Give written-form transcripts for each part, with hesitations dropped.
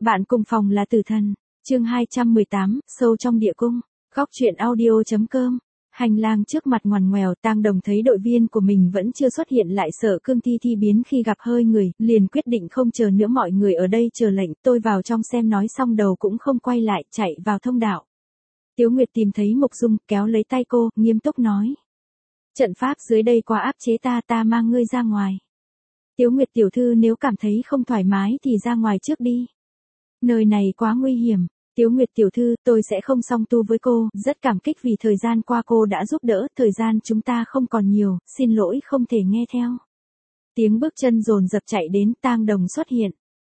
Bạn cùng phòng là tử thần. Chương 218, sâu trong địa cung. Góc truyện audio.com. Hành lang trước mặt ngoằn ngoèo, Tang Đồng thấy đội viên của mình vẫn chưa xuất hiện lại sợ cương thi thi biến khi gặp hơi người, liền quyết định không chờ nữa, mọi người ở đây chờ lệnh, tôi vào trong xem. Nói xong đầu cũng không quay lại, chạy vào thông đạo. Tiếu Nguyệt tìm thấy Mục Dung, kéo lấy tay cô, nghiêm túc nói. Trận pháp dưới đây quá áp chế ta mang ngươi ra ngoài. Tiếu Nguyệt tiểu thư nếu cảm thấy không thoải mái thì ra ngoài trước đi. Nơi này quá nguy hiểm. Tiếu Nguyệt tiểu thư, tôi sẽ không song tu với cô, rất cảm kích vì thời gian qua cô đã giúp đỡ, thời gian chúng ta không còn nhiều, xin lỗi không thể nghe theo. Tiếng bước chân dồn dập chạy đến, Tang Đồng xuất hiện.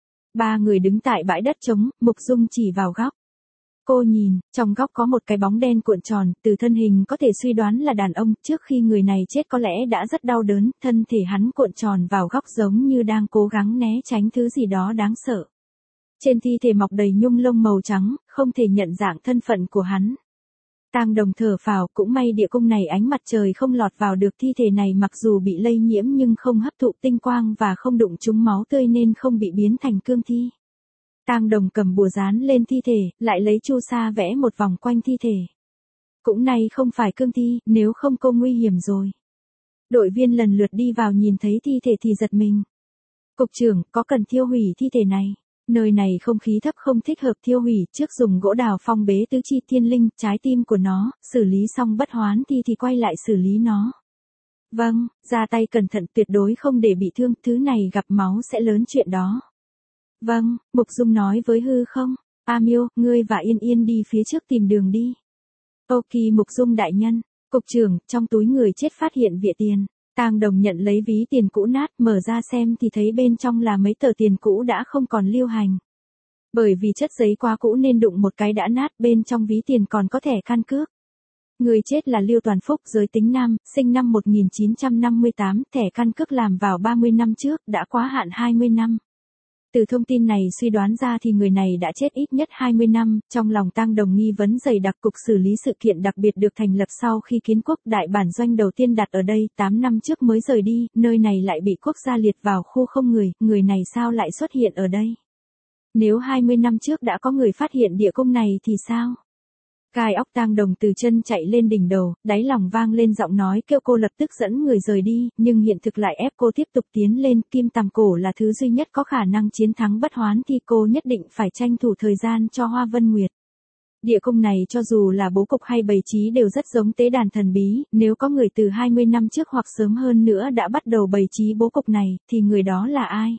Ba người đứng tại bãi đất trống, Mục Dung chỉ vào góc. Cô nhìn, trong góc có một cái bóng đen cuộn tròn, từ thân hình có thể suy đoán là đàn ông, trước khi người này chết có lẽ đã rất đau đớn, thân thể hắn cuộn tròn vào góc giống như đang cố gắng né tránh thứ gì đó đáng sợ. Trên thi thể mọc đầy nhung lông màu trắng, không thể nhận dạng thân phận của hắn. Tang Đồng thở phào, cũng may địa cung này ánh mặt trời không lọt vào được, thi thể này mặc dù bị lây nhiễm nhưng không hấp thụ tinh quang và không đụng trúng máu tươi nên không bị biến thành cương thi. Tang Đồng cầm bùa dán lên thi thể, lại lấy chu sa vẽ một vòng quanh thi thể. Cũng này không phải cương thi, nếu không cô nguy hiểm rồi. Đội viên lần lượt đi vào nhìn thấy thi thể thì giật mình. Cục trưởng, có cần thiêu hủy thi thể này? Nơi này không khí thấp không thích hợp thiêu hủy, trước dùng gỗ đào phong bế tứ chi thiên linh, trái tim của nó, xử lý xong bất hoán thì quay lại xử lý nó. Vâng, ra tay cẩn thận, tuyệt đối không để bị thương, thứ này gặp máu sẽ lớn chuyện đó. Vâng, Mục Dung nói với hư không. A Miêu, ngươi và Yên Yên đi phía trước tìm đường đi. Ok Mục Dung đại nhân. Cục trưởng, trong túi người chết phát hiện vịa tiền. Tang Đồng nhận lấy ví tiền cũ nát, mở ra xem thì thấy bên trong là mấy tờ tiền cũ đã không còn lưu hành. Bởi vì chất giấy quá cũ nên đụng một cái đã nát, bên trong ví tiền còn có thẻ căn cước. Người chết là Liêu Toàn Phúc, giới tính nam, sinh năm 1958, thẻ căn cước làm vào 30 năm trước, đã quá hạn 20 năm. Từ thông tin này suy đoán ra thì người này đã chết ít nhất 20 năm, trong lòng Tang Đồng nghi vấn dày đặc. Cục xử lý sự kiện đặc biệt được thành lập sau khi kiến quốc, đại bản doanh đầu tiên đặt ở đây, 8 năm trước mới rời đi, nơi này lại bị quốc gia liệt vào khu không người này sao lại xuất hiện ở đây? Nếu 20 năm trước đã có người phát hiện địa cung này thì sao? Gai óc Tang Đồng từ chân chạy lên đỉnh đầu, đáy lòng vang lên giọng nói kêu cô lập tức dẫn người rời đi, nhưng hiện thực lại ép cô tiếp tục tiến lên. Kim tằm cổ là thứ duy nhất có khả năng chiến thắng bất hoán thì cô nhất định phải tranh thủ thời gian cho Hoa Vân Nguyệt. Địa cung này cho dù là bố cục hay bày trí đều rất giống tế đàn thần bí, nếu có người từ 20 năm trước hoặc sớm hơn nữa đã bắt đầu bày trí bố cục này, thì người đó là ai?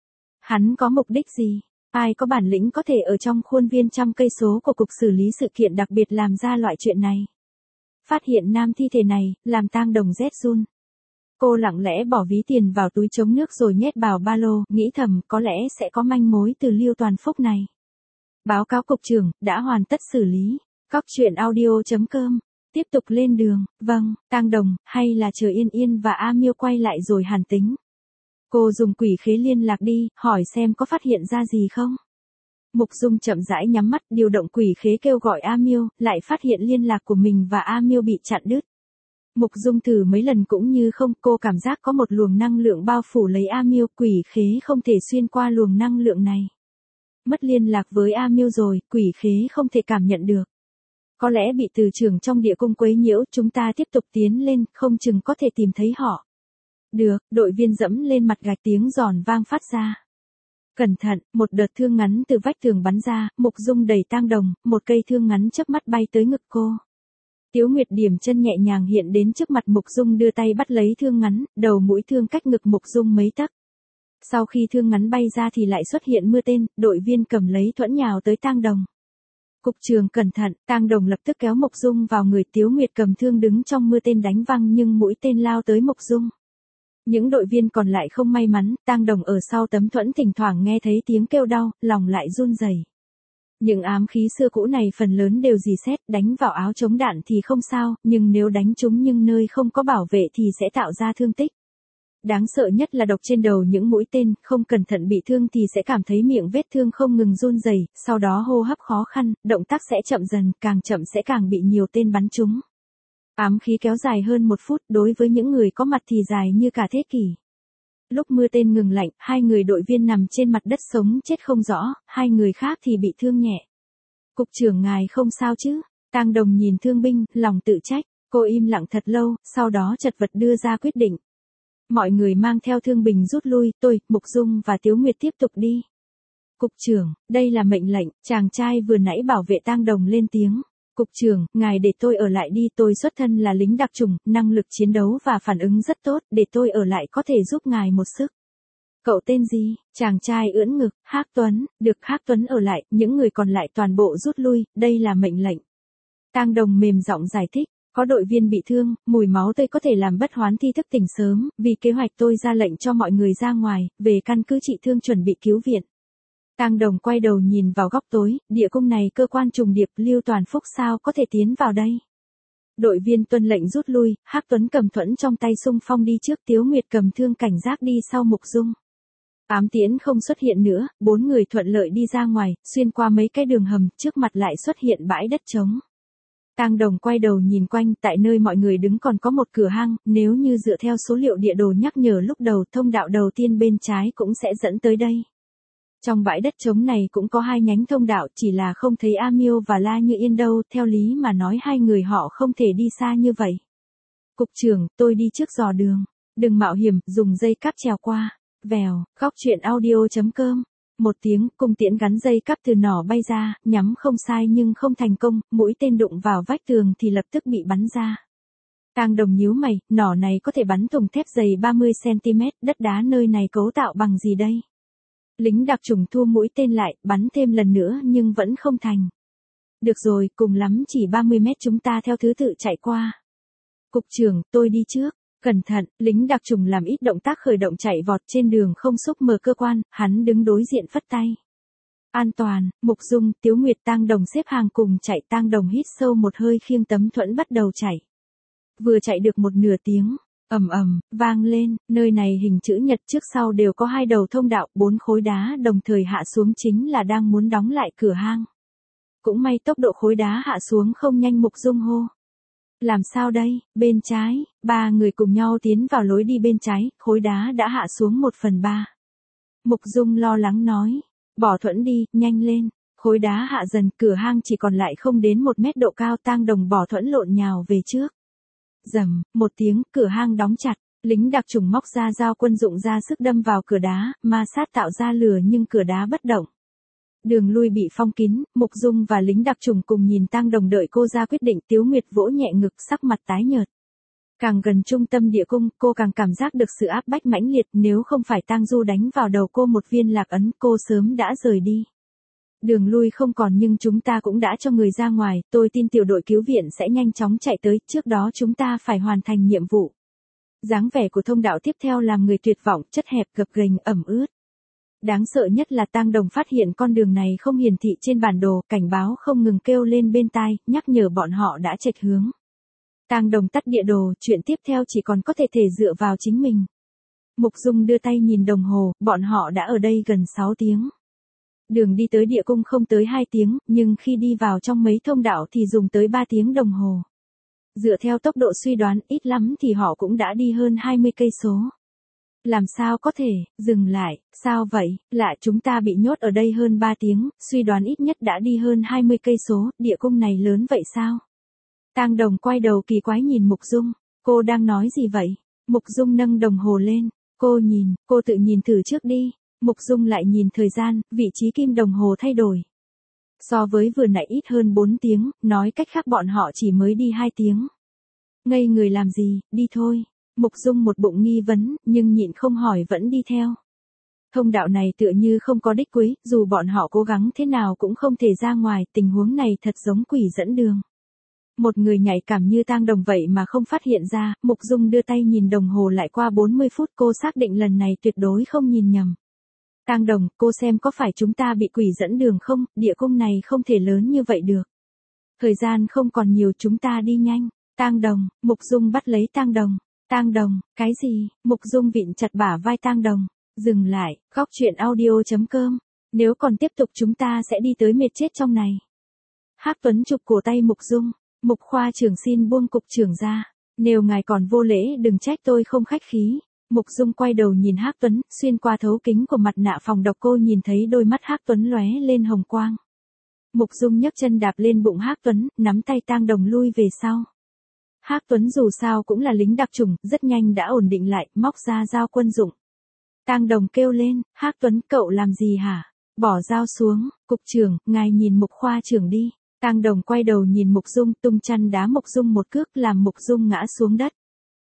Hắn có mục đích gì? Ai có bản lĩnh có thể ở trong khuôn viên trăm cây số của cục xử lý sự kiện đặc biệt làm ra loại chuyện này? Phát hiện nam thi thể này, làm Tang Đồng rét run. Cô lặng lẽ bỏ ví tiền vào túi chống nước rồi nhét vào ba lô, nghĩ thầm có lẽ sẽ có manh mối từ Liêu Toàn Phúc này. Báo cáo cục trưởng, đã hoàn tất xử lý. Góc truyện audio.com. Tiếp tục lên đường. Vâng, Tang Đồng, hay là chờ Yên Yên và A Miêu quay lại rồi hàn tính. Cô dùng quỷ khế liên lạc đi, hỏi xem có phát hiện ra gì không. Mục Dung chậm rãi nhắm mắt, điều động quỷ khế kêu gọi A Miêu, lại phát hiện liên lạc của mình và A Miêu bị chặn đứt. Mục Dung thử mấy lần cũng như không, cô cảm giác có một luồng năng lượng bao phủ lấy A Miêu, quỷ khế không thể xuyên qua luồng năng lượng này. Mất liên lạc với A Miêu rồi, quỷ khế không thể cảm nhận được. Có lẽ bị từ trường trong địa cung quấy nhiễu, chúng ta tiếp tục tiến lên, không chừng có thể tìm thấy họ. Được, đội viên dẫm lên mặt gạch, tiếng giòn vang phát ra. Cẩn thận, một đợt thương ngắn từ vách tường bắn ra, Mục Dung đẩy Tang Đồng, một cây thương ngắn chớp mắt bay tới ngực cô. Tiếu Nguyệt điểm chân nhẹ nhàng hiện đến trước mặt Mục Dung, đưa tay bắt lấy thương ngắn, đầu mũi thương cách ngực Mục Dung mấy tấc. Sau khi thương ngắn bay ra thì lại xuất hiện mưa tên, đội viên cầm lấy thuẫn nhào tới Tang Đồng. Cục trưởng cẩn thận, Tang Đồng lập tức kéo Mục Dung vào người. Tiếu Nguyệt cầm thương đứng trong mưa tên đánh văng nhưng mũi tên lao tới Mục Dung. Những đội viên còn lại không may mắn, Tang Đồng ở sau tấm thuẫn thỉnh thoảng nghe thấy tiếng kêu đau, lòng lại run rẩy. Những ám khí xưa cũ này phần lớn đều rỉ sét, đánh vào áo chống đạn thì không sao, nhưng nếu đánh trúng nhưng nơi không có bảo vệ thì sẽ tạo ra thương tích. Đáng sợ nhất là độc trên đầu những mũi tên, không cẩn thận bị thương thì sẽ cảm thấy miệng vết thương không ngừng run rẩy, sau đó hô hấp khó khăn, động tác sẽ chậm dần, càng chậm sẽ càng bị nhiều tên bắn trúng. Ám khí kéo dài hơn 1 phút, đối với những người có mặt thì dài như cả thế kỷ. Lúc mưa tên ngừng lạnh, hai người đội viên nằm trên mặt đất sống chết không rõ, hai người khác thì bị thương nhẹ. Cục trưởng ngài không sao chứ? Tang Đồng nhìn thương binh, lòng tự trách. Cô im lặng thật lâu, sau đó chật vật đưa ra quyết định. Mọi người mang theo thương binh rút lui, tôi, Mục Dung và Tiếu Nguyệt tiếp tục đi. Cục trưởng, đây là mệnh lệnh, chàng trai vừa nãy bảo vệ Tang Đồng lên tiếng. Cục trưởng, ngài để tôi ở lại đi, tôi xuất thân là lính đặc chủng, năng lực chiến đấu và phản ứng rất tốt, để tôi ở lại có thể giúp ngài một sức. Cậu tên gì? Chàng trai ưỡn ngực, Hắc Tuấn, được Hắc Tuấn ở lại, những người còn lại toàn bộ rút lui, đây là mệnh lệnh. Tang Đồng mềm giọng giải thích, có đội viên bị thương, mùi máu tươi có thể làm bất hoán thi thức tỉnh sớm, vì kế hoạch tôi ra lệnh cho mọi người ra ngoài, về căn cứ trị thương chuẩn bị cứu viện. Tang Đồng quay đầu nhìn vào góc tối, địa cung này cơ quan trùng điệp, Lưu Toàn Phúc sao có thể tiến vào đây. Đội viên tuân lệnh rút lui, Hắc Tuấn cầm thuẫn trong tay xung phong đi trước, Tiếu Nguyệt cầm thương cảnh giác đi sau Mục Dung. Ám tiễn không xuất hiện nữa, bốn người thuận lợi đi ra ngoài, xuyên qua mấy cái đường hầm, trước mặt lại xuất hiện bãi đất trống. Tang Đồng quay đầu nhìn quanh, tại nơi mọi người đứng còn có một cửa hang, nếu như dựa theo số liệu địa đồ nhắc nhở lúc đầu, thông đạo đầu tiên bên trái cũng sẽ dẫn tới đây. Trong bãi đất trống này cũng có hai nhánh thông đạo, chỉ là không thấy A Miêu và La Như Yên đâu, theo lý mà nói hai người họ không thể đi xa như vậy. Cục trưởng, tôi đi trước dò đường. Đừng mạo hiểm, dùng dây cáp trèo qua. Vèo, góc truyện audio.com. Một tiếng, cung tiễn gắn dây cáp từ nỏ bay ra, nhắm không sai nhưng không thành công, mũi tên đụng vào vách tường thì lập tức bị bắn ra. Tang Đồng nhíu mày, nỏ này có thể bắn thùng thép dày 30cm, đất đá nơi này cấu tạo bằng gì đây? Lính đặc chủng thu mũi tên lại, bắn thêm lần nữa nhưng vẫn không thành. Được rồi, cùng lắm chỉ 30 mét, chúng ta theo thứ tự chạy qua. Cục trưởng, tôi đi trước. Cẩn thận, lính đặc chủng làm ít động tác khởi động chạy vọt trên đường không xúc mở cơ quan, hắn đứng đối diện phất tay. An toàn, Mục Dung, Tiếu Nguyệt, Tang Đồng xếp hàng cùng chạy. Tang Đồng hít sâu một hơi khiêng tấm thuẫn bắt đầu chạy. Vừa chạy được một nửa tiếng, ầm ầm, vang lên, nơi này hình chữ nhật trước sau đều có hai đầu thông đạo, 4 khối đá đồng thời hạ xuống chính là đang muốn đóng lại cửa hang. Cũng may tốc độ khối đá hạ xuống không nhanh, Mục Dung hô. Làm sao đây, bên trái, ba người cùng nhau tiến vào lối đi bên trái, khối đá đã hạ xuống 1/3. Mục Dung lo lắng nói, bỏ thuẫn đi, nhanh lên, khối đá hạ dần, cửa hang chỉ còn lại không đến 1 mét độ cao. Tang Đồng bỏ thuẫn lộn nhào về trước. Rầm, một tiếng, cửa hang đóng chặt, lính đặc chủng móc ra dao quân dụng ra sức đâm vào cửa đá, ma sát tạo ra lửa nhưng cửa đá bất động. Đường lui bị phong kín, Mục Dung và lính đặc chủng cùng nhìn Tang Đồng đợi cô ra quyết định. Tiếu Nguyệt vỗ nhẹ ngực, sắc mặt tái nhợt. Càng gần trung tâm địa cung, cô càng cảm giác được sự áp bách mãnh liệt, nếu không phải Tang Du đánh vào đầu cô một viên lạc ấn, cô sớm đã rời đi. Đường lui không còn nhưng chúng ta cũng đã cho người ra ngoài, tôi tin tiểu đội cứu viện sẽ nhanh chóng chạy tới, trước đó chúng ta phải hoàn thành nhiệm vụ. Dáng vẻ của thông đạo tiếp theo làm người tuyệt vọng, chất hẹp, gập ghềnh, ẩm ướt. Đáng sợ nhất là Tang Đồng phát hiện con đường này không hiển thị trên bản đồ, cảnh báo không ngừng kêu lên bên tai, nhắc nhở bọn họ đã chệch hướng. Tang Đồng tắt địa đồ, chuyện tiếp theo chỉ còn có thể dựa vào chính mình. Mục Dung đưa tay nhìn đồng hồ, bọn họ đã ở đây gần 6 tiếng. Đường đi tới địa cung không tới 2 tiếng, nhưng khi đi vào trong mấy thông đạo thì dùng tới 3 tiếng đồng hồ. Dựa theo tốc độ suy đoán, ít lắm thì họ cũng đã đi hơn 20 cây số. Làm sao có thể, dừng lại, sao vậy, lạ, chúng ta bị nhốt ở đây hơn 3 tiếng, suy đoán ít nhất đã đi hơn 20 cây số, địa cung này lớn vậy sao? Tang Đồng quay đầu kỳ quái nhìn Mục Dung, cô đang nói gì vậy? Mục Dung nâng đồng hồ lên, cô tự nhìn thử trước đi. Mục Dung lại nhìn thời gian, vị trí kim đồng hồ thay đổi. So với vừa nãy ít hơn 4 tiếng, nói cách khác bọn họ chỉ mới đi 2 tiếng. Ngây người làm gì, đi thôi. Mục Dung một bụng nghi vấn, nhưng nhịn không hỏi vẫn đi theo. Thông đạo này tựa như không có đích cuối, dù bọn họ cố gắng thế nào cũng không thể ra ngoài, tình huống này thật giống quỷ dẫn đường. Một người nhạy cảm như Tang Đồng vậy mà không phát hiện ra, Mục Dung đưa tay nhìn đồng hồ lại qua 40 phút, cô xác định lần này tuyệt đối không nhìn nhầm. Tang Đồng, cô xem có phải chúng ta bị quỷ dẫn đường không, địa cung này không thể lớn như vậy được. Thời gian không còn nhiều, chúng ta đi nhanh. Tang Đồng, Mục Dung bắt lấy Tang Đồng. Tang Đồng, cái gì? Mục Dung vịn chặt bả vai Tang Đồng. Dừng lại, góc truyện audio.com. Nếu còn tiếp tục chúng ta sẽ đi tới mệt chết trong này. Hắc Tuấn chụp cổ tay Mục Dung. Mục khoa trưởng xin buông cục trưởng ra. Nếu ngài còn vô lễ đừng trách tôi không khách khí. Mục Dung quay đầu nhìn Hắc Tuấn, xuyên qua thấu kính của mặt nạ phòng độc cô nhìn thấy đôi mắt Hắc Tuấn lóe lên hồng quang. Mục Dung nhấc chân đạp lên bụng Hắc Tuấn, nắm tay Tang Đồng lui về sau. Hắc Tuấn dù sao cũng là lính đặc chủng, rất nhanh đã ổn định lại, móc ra dao quân dụng. Tang Đồng kêu lên, Hắc Tuấn cậu làm gì hả? Bỏ dao xuống, cục trưởng, ngài nhìn Mục khoa trưởng đi. Tang Đồng quay đầu nhìn Mục Dung, tung chăn đá Mục Dung một cước làm Mục Dung ngã xuống đất.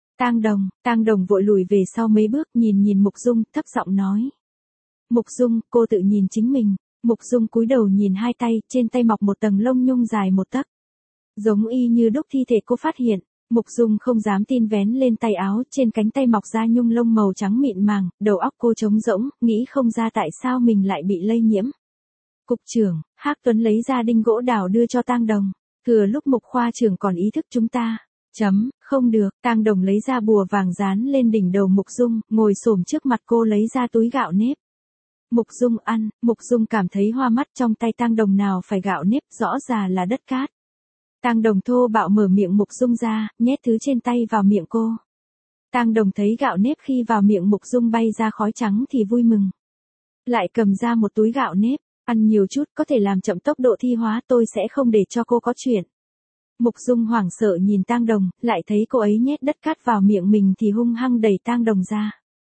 Tang Đồng vội lùi về sau mấy bước nhìn Mục Dung, thấp giọng nói. Mục Dung, cô tự nhìn chính mình. Mục Dung cúi đầu nhìn hai tay, trên tay mọc một tầng lông nhung dài một tấc. Giống y như đúc thi thể cô phát hiện. Mục Dung không dám tin vén lên tay áo, trên cánh tay mọc ra nhung lông màu trắng mịn màng, đầu óc cô trống rỗng, nghĩ không ra tại sao mình lại bị lây nhiễm. Cục trưởng, Hắc Tuấn lấy ra đinh gỗ đào đưa cho Tang Đồng. Thừa lúc Mục khoa trưởng còn ý thức chúng ta. Không được, Tang Đồng lấy ra bùa vàng dán lên đỉnh đầu Mục Dung, ngồi xổm trước mặt cô lấy ra túi gạo nếp. Mục Dung ăn, Mục Dung cảm thấy hoa mắt trong tay Tang Đồng nào phải gạo nếp, rõ ràng là đất cát. Tang Đồng thô bạo mở miệng Mục Dung ra, nhét thứ trên tay vào miệng cô. Tang Đồng thấy gạo nếp khi vào miệng Mục Dung bay ra khói trắng thì vui mừng. Lại cầm ra một túi gạo nếp, ăn nhiều chút có thể làm chậm tốc độ thi hóa, tôi sẽ không để cho cô có chuyện. Mục Dung hoảng sợ nhìn Tang Đồng, lại thấy cô ấy nhét đất cát vào miệng mình thì hung hăng đẩy Tang Đồng ra.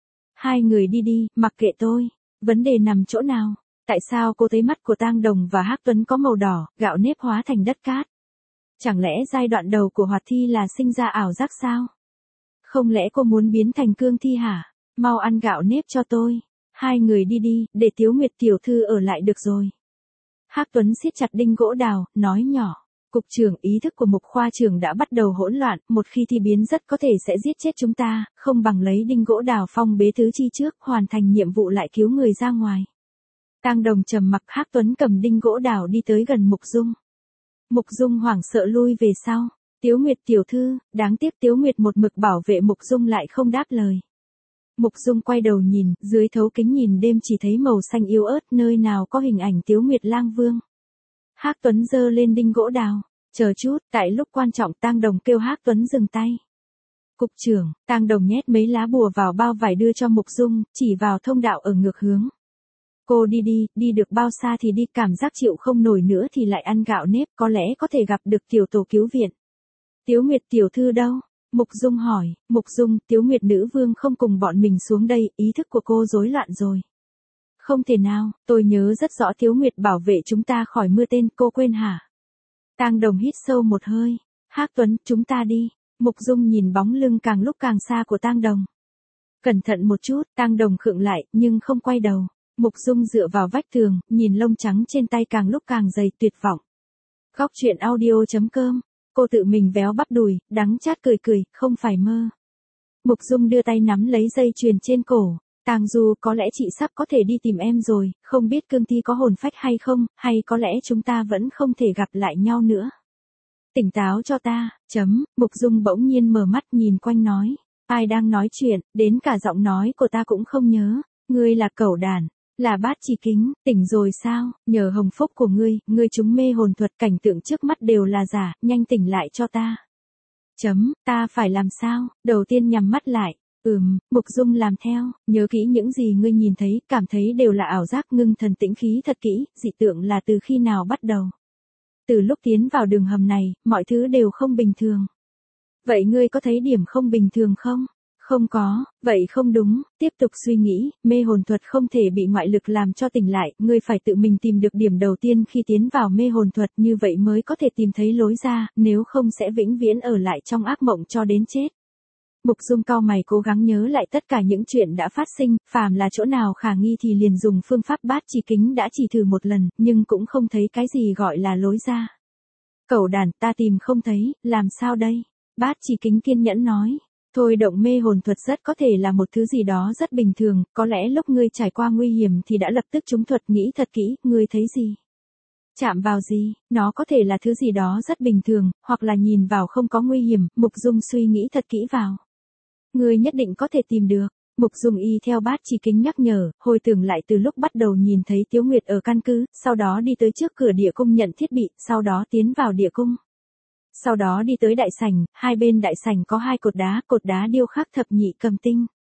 Hai người đi đi, mặc kệ tôi. Vấn đề nằm chỗ nào? Tại sao cô thấy mắt của Tang Đồng và Hắc Tuấn có màu đỏ, gạo nếp hóa thành đất cát? Chẳng lẽ giai đoạn đầu của hoạt thi là sinh ra ảo giác sao? Không lẽ cô muốn biến thành cương thi hả? Mau ăn gạo nếp cho tôi. Hai người đi đi, để Tiếu Nguyệt tiểu thư ở lại được rồi. Hắc Tuấn siết chặt đinh gỗ đào, nói nhỏ. Cục trưởng, ý thức của Mục khoa trưởng đã bắt đầu hỗn loạn, một khi thi biến rất có thể sẽ giết chết chúng ta, không bằng lấy đinh gỗ đào phong bế tứ chi trước, hoàn thành nhiệm vụ lại cứu người ra ngoài. Tang Đồng trầm mặc, Hắc Tuấn cầm đinh gỗ đào đi tới gần Mục Dung. Mục Dung hoảng sợ lui về sau. Tiếu Nguyệt tiểu thư, đáng tiếc Tiếu Nguyệt một mực bảo vệ Mục Dung lại không đáp lời. Mục Dung quay đầu nhìn, dưới thấu kính nhìn đêm chỉ thấy màu xanh yếu ớt, nơi nào có hình ảnh Tiếu Nguyệt lang vương. Hắc Tuấn giơ lên đinh gỗ đào. Chờ chút, tại lúc quan trọng Tang Đồng kêu Hắc Tuấn dừng tay. Cục trưởng, Tang Đồng nhét mấy lá bùa vào bao vải đưa cho Mục Dung, chỉ vào thông đạo ở ngược hướng. Cô đi đi, đi được bao xa thì đi, cảm giác chịu không nổi nữa thì lại ăn gạo nếp, có lẽ có thể gặp được tiểu tổ cứu viện. Tiếu Nguyệt tiểu thư đâu? Mục Dung hỏi. Mục Dung, Tiếu Nguyệt nữ vương không cùng bọn mình xuống đây, ý thức của cô rối loạn rồi. Không thể nào, tôi nhớ rất rõ Tiếu Nguyệt bảo vệ chúng ta khỏi mưa tên, cô quên hả? Tang Đồng hít sâu một hơi. Hắc Tuấn, chúng ta đi. Mục Dung nhìn bóng lưng càng lúc càng xa của Tang Đồng. Cẩn thận một chút, Tang Đồng khựng lại, nhưng không quay đầu. Mục Dung dựa vào vách tường, nhìn lông trắng trên tay càng lúc càng dày, tuyệt vọng. Góc truyện audio.com. Cô tự mình véo bắp đùi, đắng chát cười cười, không phải mơ. Mục Dung đưa tay nắm lấy dây chuyền trên cổ. Tang Du, có lẽ chị sắp có thể đi tìm em rồi, không biết cương thi có hồn phách hay không, hay có lẽ chúng ta vẫn không thể gặp lại nhau nữa. Tỉnh táo cho ta, Mục Dung bỗng nhiên mở mắt nhìn quanh nói. Ai đang nói chuyện, đến cả giọng nói của ta cũng không nhớ. Ngươi là cẩu đàn, là Bát Chỉ Kính, tỉnh rồi sao, nhờ hồng phúc của ngươi trúng mê hồn thuật, cảnh tượng trước mắt đều là giả, nhanh tỉnh lại cho ta. Ta phải làm sao, đầu tiên nhắm mắt lại. Mục Dung làm theo, nhớ kỹ những gì ngươi nhìn thấy, cảm thấy đều là ảo giác, ngưng thần tĩnh khí thật kỹ, dị tượng là từ khi nào bắt đầu. Từ lúc tiến vào đường hầm này, mọi thứ đều không bình thường. Vậy ngươi có thấy điểm không bình thường không? Không có, vậy không đúng, tiếp tục suy nghĩ, mê hồn thuật không thể bị ngoại lực làm cho tỉnh lại, ngươi phải tự mình tìm được điểm đầu tiên khi tiến vào mê hồn thuật, như vậy mới có thể tìm thấy lối ra, nếu không sẽ vĩnh viễn ở lại trong ác mộng cho đến chết. Mục Dung cau mày cố gắng nhớ lại tất cả những chuyện đã phát sinh, phàm là chỗ nào khả nghi thì liền dùng phương pháp Bát Chỉ Kính, đã chỉ thử một lần, nhưng cũng không thấy cái gì gọi là lối ra. Cẩu đàn, ta tìm không thấy, làm sao đây? Bát Chỉ Kính kiên nhẫn nói. Thôi động mê hồn thuật rất có thể là một thứ gì đó rất bình thường, có lẽ lúc ngươi trải qua nguy hiểm thì đã lập tức trúng thuật, nghĩ thật kỹ, ngươi thấy gì? Chạm vào gì, nó có thể là thứ gì đó rất bình thường, hoặc là nhìn vào không có nguy hiểm, Mục Dung suy nghĩ thật kỹ vào. Ngươi nhất định có thể tìm được. Mục Dung y theo Bát Chỉ Kính nhắc nhở, hồi tưởng lại từ lúc bắt đầu nhìn thấy Tiếu Nguyệt ở căn cứ, sau đó đi tới trước cửa địa cung nhận thiết bị, sau đó tiến vào địa cung. Sau đó đi tới đại sảnh, hai bên đại sảnh có hai cột đá điêu khắc thập nhị cầm tinh.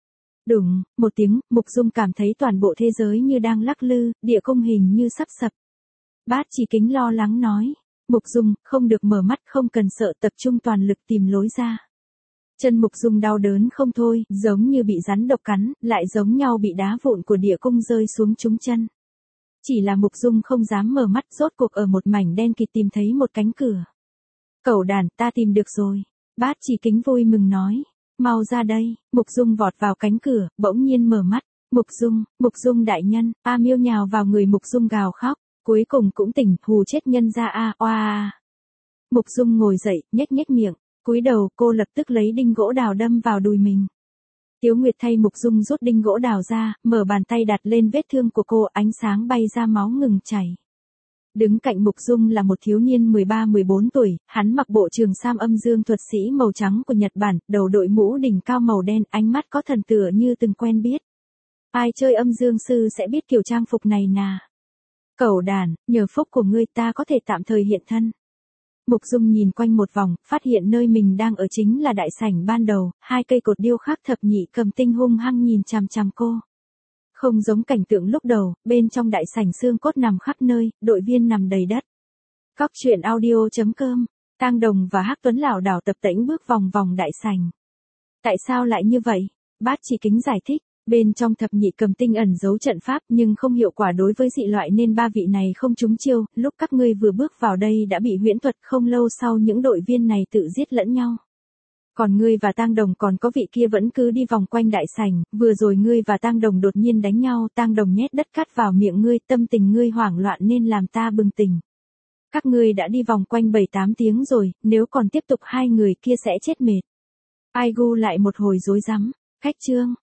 Đùng, một tiếng, Mục Dung cảm thấy toàn bộ thế giới như đang lắc lư, địa cung hình như sắp sập. Bát Chỉ Kính lo lắng nói. Mục Dung, không được mở mắt, không cần sợ, tập trung toàn lực tìm lối ra. Chân Mục Dung đau đớn không thôi, giống như bị rắn độc cắn, lại giống nhau bị đá vụn của địa cung rơi xuống trúng chân. Chỉ là Mục Dung không dám mở mắt, rốt cuộc ở một mảnh đen kịt tìm thấy một cánh cửa. Cẩu đàn, ta tìm được rồi. Bát Chỉ Kính vui mừng nói. Mau ra đây. Mục Dung vọt vào cánh cửa, bỗng nhiên mở mắt. Mục Dung đại nhân. A Miêu nhào vào người Mục Dung gào khóc. Cuối cùng cũng tỉnh, hù chết nhân ra a oa. Mục Dung ngồi dậy, nhếch nhếch miệng, cúi đầu, cô lập tức lấy đinh gỗ đào đâm vào đùi mình. Tiếu Nguyệt thay Mục Dung rút đinh gỗ đào ra, mở bàn tay đặt lên vết thương của cô, ánh sáng bay ra, máu ngừng chảy. Đứng cạnh Mục Dung là một thiếu niên 13-14 tuổi, hắn mặc bộ trường sam âm dương thuật sĩ màu trắng của Nhật Bản, đầu đội mũ đỉnh cao màu đen, ánh mắt có thần tựa như từng quen biết. Ai chơi âm dương sư sẽ biết kiểu trang phục này nà. Cẩu đàn, nhờ phúc của ngươi ta có thể tạm thời hiện thân. Mục Dung nhìn quanh một vòng, phát hiện nơi mình đang ở chính là đại sảnh ban đầu, hai cây cột điêu khắc thập nhị cầm tinh hung hăng nhìn chằm chằm cô. Không giống cảnh tượng lúc đầu, bên trong đại sảnh xương cốt nằm khắp nơi, đội viên nằm đầy đất. Cóc truyện audio.com, Tang Đồng và Hắc Tuấn lảo đảo tập tễnh bước vòng vòng đại sảnh. Tại sao lại như vậy? Bát Chỉ Kính giải thích. Bên trong thập nhị cầm tinh ẩn giấu trận pháp nhưng không hiệu quả đối với dị loại nên ba vị này không trúng chiêu, lúc các ngươi vừa bước vào đây đã bị huyễn thuật, không lâu sau những đội viên này tự giết lẫn nhau. Còn ngươi và Tang Đồng còn có vị kia vẫn cứ đi vòng quanh đại sảnh, vừa rồi ngươi và Tang Đồng đột nhiên đánh nhau, Tang Đồng nhét đất cát vào miệng ngươi, tâm tình ngươi hoảng loạn nên làm ta bừng tỉnh. Các ngươi đã đi vòng quanh 7-8 tiếng rồi, nếu còn tiếp tục hai người kia sẽ chết mệt. Ai gu lại một hồi rối rắm, khách trương.